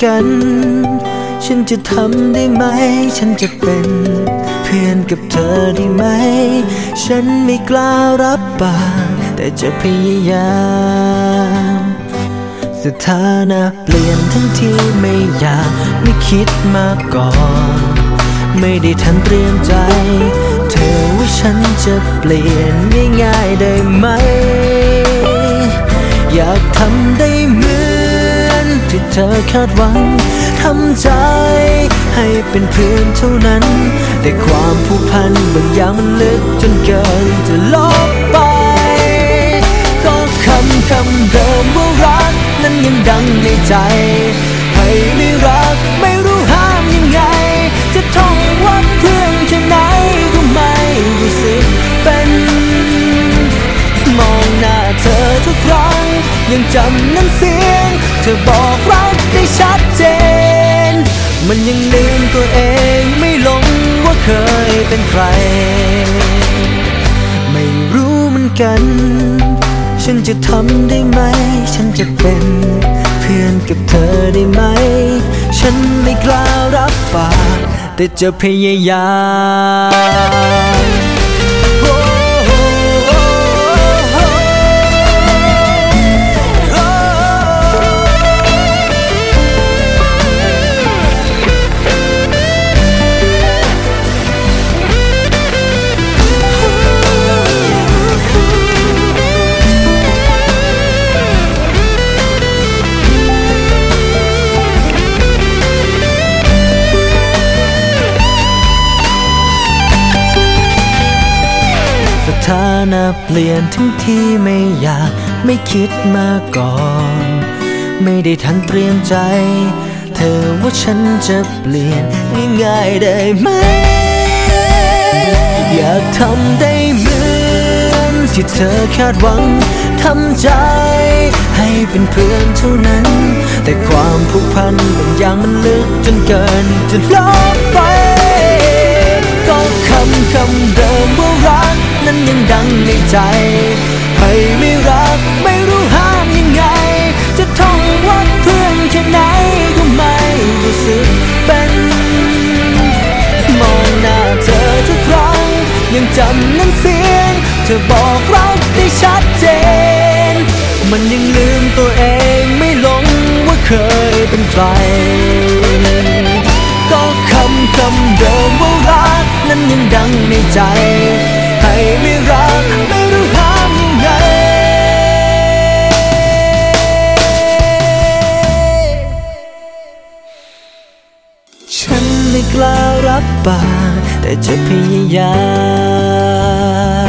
กันฉันจะทำได้ไหมฉันจะเป็นเพื่อนกับเธอได้ไหมฉันไม่กล้ารับปากแต่จะพยายามสถานะเปลี่ยนทั้งที่ไม่อยากไม่คิดมาก่อนไม่ได้ทันเตรียมใจเธอว่าฉันจะเปลี่ยนง่ายๆได้ไหมอยากทำได้เหมือนที่เธอคาดหวังทำใจให้เป็นเพื่อนเท่านั้นแต่ความผูกพันบางอย่างมันลึกจนเกินจะลบไปก็คำเดิมว่ารักนั้นยังดังในใจให้ไม่รักไม่รู้ห้ามยังไงจะท่องว่าเพื่อนแค่ไหนก็ไม่รู้สึกเป็นมองหน้าเธอทุกครั้งยังจำน้ำเสียงเธอบอกรักได้ชัดเจนมันยังลืมตัวเองไม่ลงว่าเคยเป็นใครไม่รู้เหมือนกันฉันจะทำได้ไหมฉันจะเป็นเพื่อนกับเธอได้ไหมฉันไม่กล้ารับปากแต่จะพยายามสถานะเปลี่ยนทั้งที่ไม่อยากไม่คิดมาก่อนไม่ได้ทันเตรียมใจเธอว่าฉันจะเปลี่ยนง่ายๆได้ไหมอยากทำได้เหมือนที่เธอคาดหวังทำใจให้เป็นเพื่อนเท่านั้นแต่ความผูกพันบางอย่างมันลึกจนเกินจะลบไปก็คำเดิมว่ารักนั้นยังดังในใจให้ไม่รักไม่รู้ห้ามยังไงจะท่องว่าเพื่อนแค่ไหนก็ไม่รู้สึกเป็นมองหน้าเธอทุกครั้งยังจำน้ำเสียงเธอบอกรักได้ชัดเจนมันยังลืมตัวเองไม่ลงว่าเคยเป็นใครก็คำเดิมว่ารักนั้นยังดังในใจให้ไม่รักไม่รู้ห้ามยังไงฉันไม่กล้ารับปากแต่จะพยายาม